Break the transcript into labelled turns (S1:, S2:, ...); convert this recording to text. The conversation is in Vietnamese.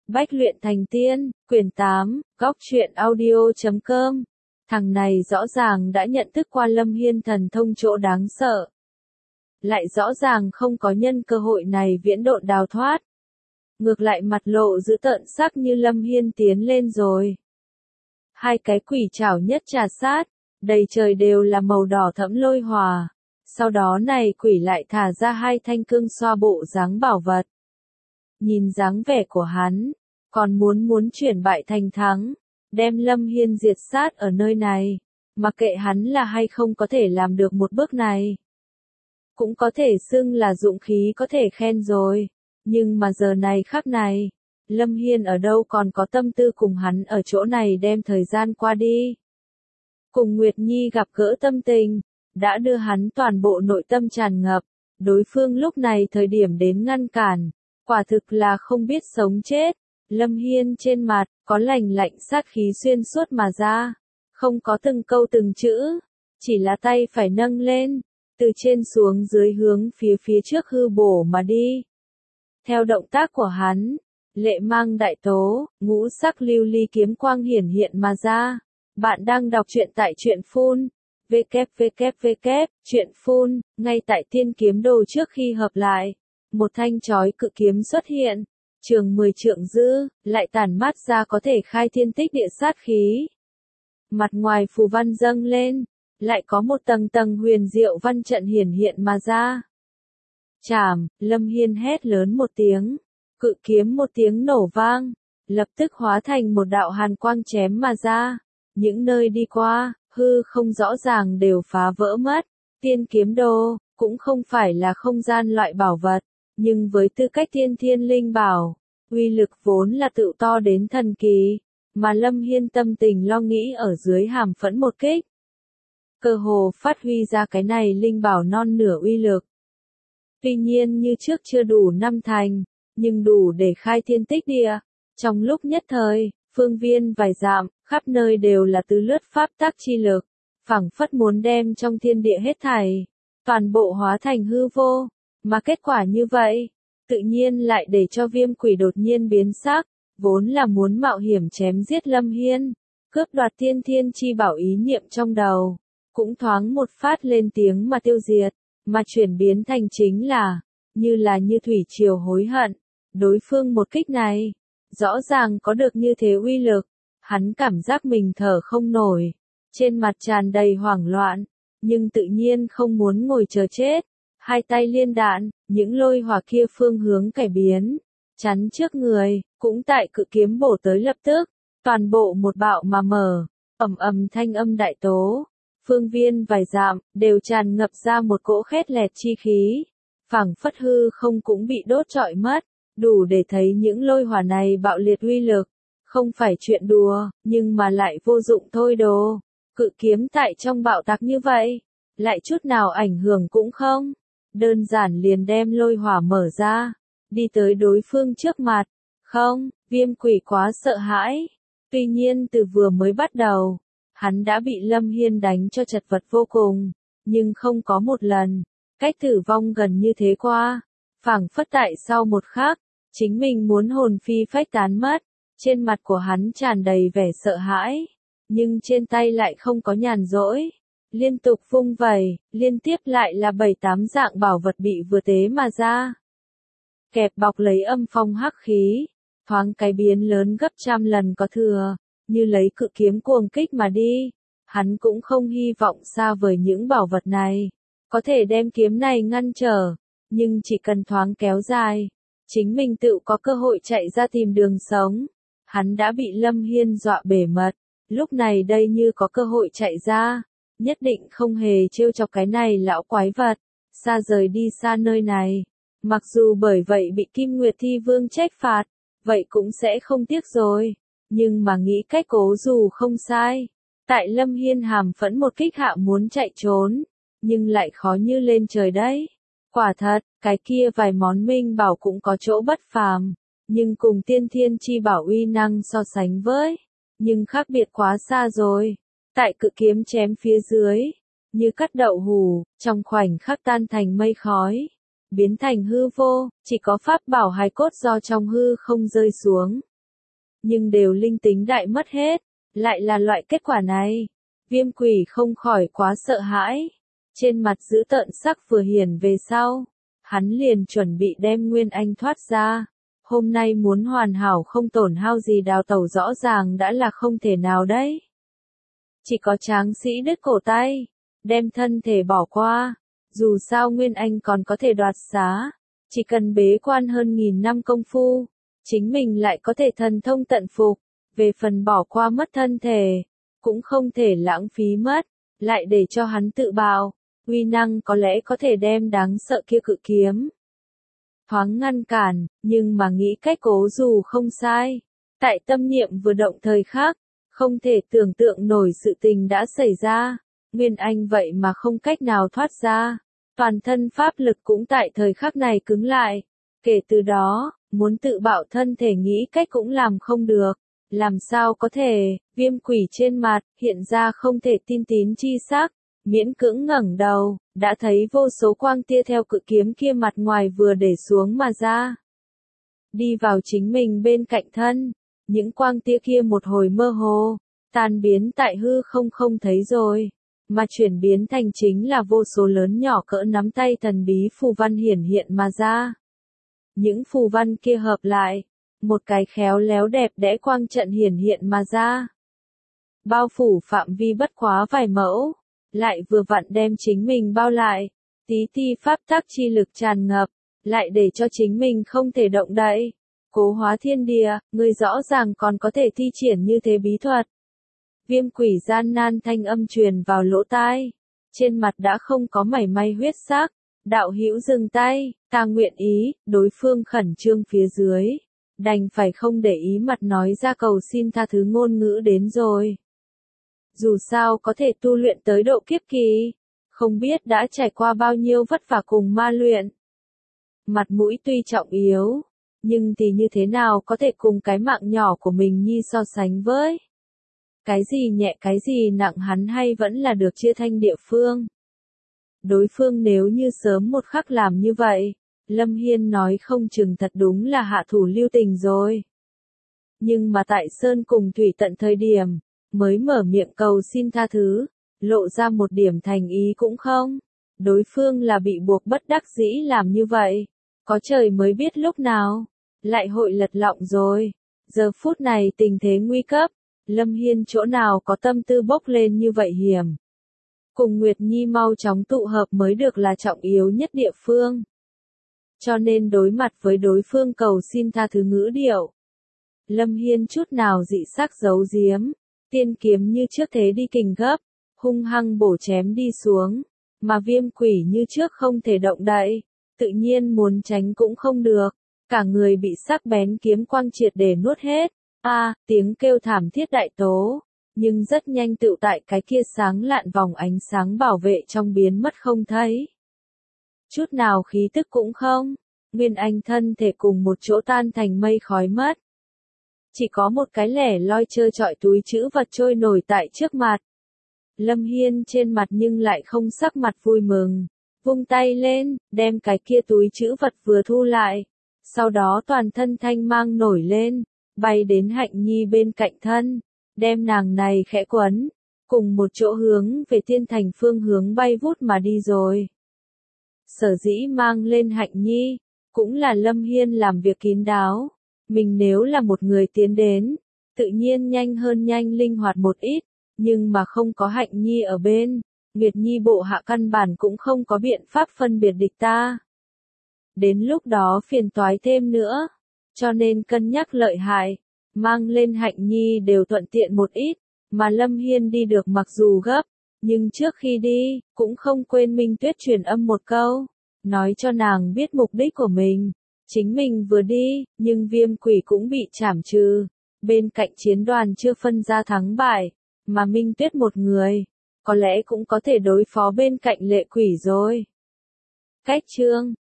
S1: Bách luyện thành tiên, quyển 8, góc truyện audio.com. Thằng này rõ ràng đã nhận thức qua Lâm Hiên thần thông chỗ đáng sợ. Lại rõ ràng không có nhân cơ hội này viễn độn đào thoát. Ngược lại mặt lộ dữ tợn sắc như Lâm Hiên tiến lên rồi. Hai cái quỷ chảo nhất trà sát, đầy trời đều là màu đỏ thẫm lôi hòa. Sau đó này quỷ lại thả ra hai thanh cương xoa bộ dáng bảo vật. Nhìn dáng vẻ của hắn, còn muốn chuyển bại thành thắng, đem Lâm Hiên diệt sát ở nơi này, mặc kệ hắn là hay không có thể làm được một bước này. Cũng có thể xưng là dụng khí có thể khen rồi, nhưng mà giờ này khắc này, Lâm Hiên ở đâu còn có tâm tư cùng hắn ở chỗ này đem thời gian qua đi. Cùng Nguyệt Nhi gặp gỡ tâm tình, đã đưa hắn toàn bộ nội tâm tràn ngập, đối phương lúc này thời điểm đến ngăn cản, quả thực là không biết sống chết. Lâm Hiên trên mặt, có lạnh lạnh sát khí xuyên suốt mà ra, không có từng câu từng chữ, chỉ là tay phải nâng lên, từ trên xuống dưới hướng phía trước hư bổ mà đi. Theo động tác của hắn, lệ mang đại tố, ngũ sắc lưu ly kiếm quang hiển hiện mà ra. Bạn đang đọc truyện tại truyện phun, truyện phun, ngay tại tiên kiếm đồ trước khi hợp lại. Một thanh chói cự kiếm xuất hiện, trường 10 trượng dư, lại tản mát ra có thể khai thiên tích địa sát khí. Mặt ngoài phù văn dâng lên, lại có một tầng tầng huyền diệu văn trận hiển hiện mà ra. Chảm, Lâm Hiên hét lớn một tiếng, cự kiếm một tiếng nổ vang, lập tức hóa thành một đạo hàn quang chém mà ra. Những nơi đi qua, hư không rõ ràng đều phá vỡ mất. Tiên kiếm đồ, cũng không phải là không gian loại bảo vật, nhưng với tư cách tiên thiên linh bảo, uy lực vốn là tự to đến thần kỳ, mà Lâm Hiên tâm tình lo nghĩ ở dưới hàm phẫn một kích. Cơ hồ phát huy ra cái này linh bảo non nửa uy lực. Tuy nhiên như trước chưa đủ năm thành, nhưng đủ để khai thiên tích địa. Trong lúc nhất thời, phương viên vài dặm, khắp nơi đều là tứ lướt pháp tắc chi lực, phảng phất muốn đem trong thiên địa hết thảy, toàn bộ hóa thành hư vô, mà kết quả như vậy, tự nhiên lại để cho Viêm Quỷ đột nhiên biến sắc, vốn là muốn mạo hiểm chém giết Lâm Hiên, cướp đoạt tiên thiên chi bảo ý niệm trong đầu, cũng thoáng một phát lên tiếng mà tiêu diệt, mà chuyển biến thành chính là như thủy triều hối hận. Đối phương một kích này, rõ ràng có được như thế uy lực, hắn cảm giác mình thở không nổi, trên mặt tràn đầy hoảng loạn, nhưng tự nhiên không muốn ngồi chờ chết, hai tay liên đạn, những lôi hỏa kia phương hướng cải biến, chắn trước người, cũng tại cự kiếm bổ tới lập tức, toàn bộ một bạo mà mở, ầm thanh âm đại tố, phương viên vài dặm, đều tràn ngập ra một cỗ khét lẹt chi khí, phảng phất hư không cũng bị đốt trọi mất. Đủ để thấy những lôi hỏa này bạo liệt uy lực, không phải chuyện đùa, nhưng mà lại vô dụng thôi đồ. Cự kiếm tại trong bạo tạc như vậy, lại chút nào ảnh hưởng cũng không. Đơn giản liền đem lôi hỏa mở ra, đi tới đối phương trước mặt. Không, Viêm Quỷ quá sợ hãi. Tuy nhiên từ vừa mới bắt đầu, hắn đã bị Lâm Hiên đánh cho chật vật vô cùng, nhưng không có một lần, cách tử vong gần như thế qua. Phảng phất tại sau một khắc, chính mình muốn hồn phi phách tán mất, trên mặt của hắn tràn đầy vẻ sợ hãi, nhưng trên tay lại không có nhàn rỗi, liên tục vung vẩy, liên tiếp lại là 7-8 dạng bảo vật bị vừa tế mà ra. Kẹp bọc lấy âm phong hắc khí, thoáng cái biến lớn gấp trăm lần có thừa, như lấy cự kiếm cuồng kích mà đi, hắn cũng không hy vọng xa vời những bảo vật này, có thể đem kiếm này ngăn trở. Nhưng chỉ cần thoáng kéo dài, chính mình tự có cơ hội chạy ra tìm đường sống. Hắn đã bị Lâm Hiên dọa bể mật, lúc này đây như có cơ hội chạy ra, nhất định không hề trêu chọc cái này lão quái vật, xa rời đi xa nơi này. Mặc dù bởi vậy bị Kim Nguyệt Thi Vương trách phạt, vậy cũng sẽ không tiếc rồi, nhưng mà nghĩ cách cố dù không sai. Tại Lâm Hiên hàm phẫn một kích hạ muốn chạy trốn, nhưng lại khó như lên trời đấy. Quả thật, cái kia vài món minh bảo cũng có chỗ bất phàm, nhưng cùng tiên thiên chi bảo uy năng so sánh với, nhưng khác biệt quá xa rồi. Tại cự kiếm chém phía dưới, như cắt đậu hủ, trong khoảnh khắc tan thành mây khói, biến thành hư vô, chỉ có pháp bảo hài cốt do trong hư không rơi xuống, nhưng đều linh tính đại mất hết, lại là loại kết quả này. Viêm quỷ không khỏi quá sợ hãi, trên mặt dữ tợn sắc vừa hiển về sau, hắn liền chuẩn bị đem Nguyên Anh thoát ra. Hôm nay muốn hoàn hảo không tổn hao gì đào tẩu rõ ràng đã là không thể nào đấy. Chỉ có tráng sĩ đứt cổ tay, đem thân thể bỏ qua, dù sao Nguyên Anh còn có thể đoạt xá, chỉ cần bế quan hơn 1000 năm công phu, chính mình lại có thể thần thông tận phục, về phần bỏ qua mất thân thể, cũng không thể lãng phí mất, lại để cho hắn tự bào, uy năng có lẽ có thể đem đáng sợ kia cự kiếm thoáng ngăn cản, nhưng mà nghĩ cách cố dù không sai. Tại tâm niệm vừa động thời khắc, không thể tưởng tượng nổi sự tình đã xảy ra, Nguyên Anh vậy mà không cách nào thoát ra, toàn thân pháp lực cũng tại thời khắc này cứng lại. Kể từ đó, muốn tự bạo thân thể nghĩ cách cũng làm không được, làm sao có thể, viêm quỷ trên mặt, hiện ra không thể tin tín chi sắc. Miễn cưỡng ngẩng đầu, đã thấy vô số quang tia theo cự kiếm kia mặt ngoài vừa để xuống mà ra. Đi vào chính mình bên cạnh thân, những quang tia kia một hồi mơ hồ, tan biến tại hư không thấy rồi, mà chuyển biến thành chính là vô số lớn nhỏ cỡ nắm tay thần bí phù văn hiển hiện mà ra. Những phù văn kia hợp lại, một cái khéo léo đẹp đẽ quang trận hiển hiện mà ra. Bao phủ phạm vi bất quá vài mẫu, lại vừa vặn đem chính mình bao lại, tí ti pháp tắc chi lực tràn ngập, lại để cho chính mình không thể động đậy. Cố hóa thiên địa, người rõ ràng còn có thể thi triển như thế bí thuật. Viêm quỷ gian nan thanh âm truyền vào lỗ tai, trên mặt đã không có mảy may huyết sắc. Đạo hữu dừng tay, ta nguyện ý, đối phương khẩn trương phía dưới, đành phải không để ý mặt nói ra cầu xin tha thứ ngôn ngữ đến rồi. Dù sao có thể tu luyện tới độ kiếp kỳ, không biết đã trải qua bao nhiêu vất vả cùng ma luyện. Mặt mũi tuy trọng yếu, nhưng thì như thế nào có thể cùng cái mạng nhỏ của mình nhi so sánh với. Cái gì nhẹ cái gì nặng hắn hay vẫn là được chia thanh địa phương. Đối phương nếu như sớm một khắc làm như vậy, Lâm Hiên nói không chừng thật đúng là hạ thủ lưu tình rồi. Nhưng mà tại Sơn cùng Thủy tận thời điểm, mới mở miệng cầu xin tha thứ, lộ ra một điểm thành ý cũng không. Đối phương là bị buộc bất đắc dĩ làm như vậy, có trời mới biết lúc nào, lại hội lật lọng rồi. Giờ phút này tình thế nguy cấp, Lâm Hiên chỗ nào có tâm tư bốc lên như vậy hiểm. Cùng Nguyệt Nhi mau chóng tụ hợp mới được là trọng yếu nhất địa phương. Cho nên đối mặt với đối phương cầu xin tha thứ ngữ điệu, Lâm Hiên chút nào dị sắc giấu giếm, tiên kiếm như trước thế đi kình gấp, hung hăng bổ chém đi xuống, mà viêm quỷ như trước không thể động đậy, tự nhiên muốn tránh cũng không được, cả người bị sắc bén kiếm quang triệt để nuốt hết. Tiếng kêu thảm thiết đại tố, nhưng rất nhanh tựu tại cái kia sáng lạn vòng ánh sáng bảo vệ trong biến mất không thấy. Chút nào khí tức cũng không, Nguyên Anh thân thể cùng một chỗ tan thành mây khói mất. Chỉ có một cái lẻ loi trơ trọi túi trữ vật trôi nổi tại trước mặt. Lâm Hiên trên mặt nhưng lại không sắc mặt vui mừng, vung tay lên, đem cái kia túi trữ vật vừa thu lại. Sau đó toàn thân thanh mang nổi lên, bay đến Hạnh Nhi bên cạnh thân, đem nàng này khẽ quấn, cùng một chỗ hướng về Tiên Thành phương hướng bay vút mà đi rồi. Sở dĩ mang lên Hạnh Nhi, cũng là Lâm Hiên làm việc kín đáo. Mình nếu là một người tiến đến, tự nhiên nhanh hơn nhanh linh hoạt một ít, nhưng mà không có Hạnh Nhi ở bên, Nguyệt Nhi bộ hạ căn bản cũng không có biện pháp phân biệt địch ta. Đến lúc đó phiền toái thêm nữa, cho nên cân nhắc lợi hại, mang lên Hạnh Nhi đều thuận tiện một ít, mà Lâm Hiên đi được mặc dù gấp, nhưng trước khi đi, cũng không quên Minh Tuyết truyền âm một câu, nói cho nàng biết mục đích của mình. Chính mình vừa đi, nhưng viêm quỷ cũng bị trảm trừ, bên cạnh chiến đoàn chưa phân ra thắng bại, mà Minh Tuyết một người, có lẽ cũng có thể đối phó bên cạnh lệ quỷ rồi. Cách chương